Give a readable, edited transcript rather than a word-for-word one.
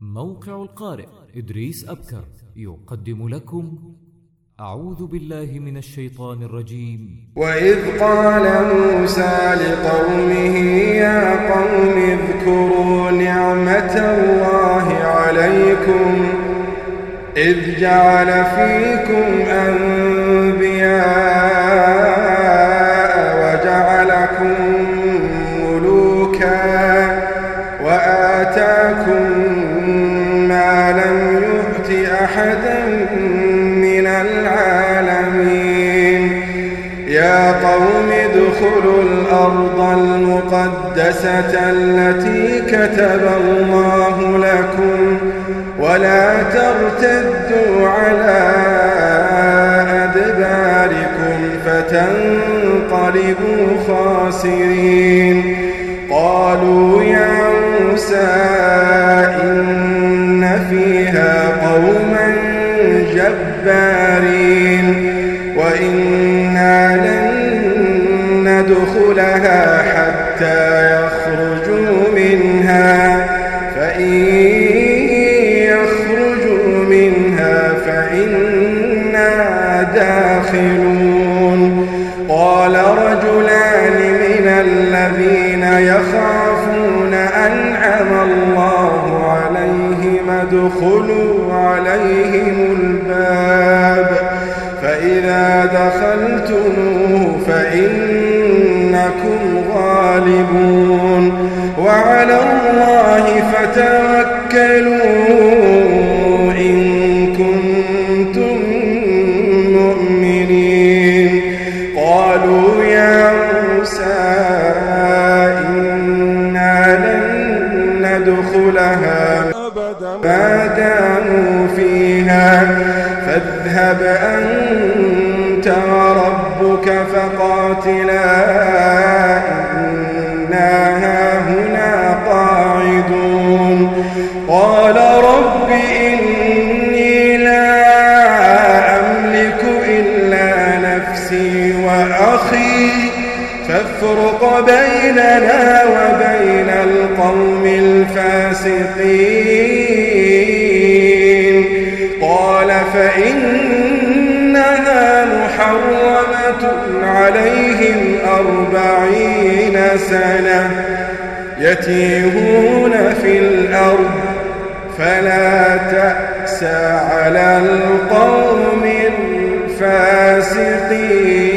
موقع القارئ إدريس أبكر يقدم لكم أعوذ بالله من الشيطان الرجيم. وإذ قال موسى لقومه يا قوم اذكروا نعمة الله عليكم إذ جعل فيكم أنبياء وجعلكم ملوكا وآتاكم ما لم يؤت أحدا من العالمين. يا قوم ادخلوا الأرض المقدسة التي كتب الله لكم ولا ترتدوا على أدباركم فتنقلبوا خاسرين. قالوا يا موسى إن فيها قوما جبارين وإنا لن ندخلها حتى يخرجوا منها فإن يخرجوا منها فإنا داخلون. قال رجلان من الذين يخافون أنعم الله عليهم ادخلوا عليهم الباب فإذا دخلتموه فإنكم غالبون وعلى الله فتوكلوا إن كنتم مؤمنين. قالوا يا موسى إنا لن ندخلها أبدا ما داموا فيها فاذهب أنت وربك فقاتلا إنا هاهنا قاعدون. قال رب إني لا أملك إلا نفسي وأخي فافرق بيننا وبين القوم الفاسقين. قال فإنها محرمة عليهم 40 سنة يتيهون في الأرض فلا تأس على القوم الفاسقين.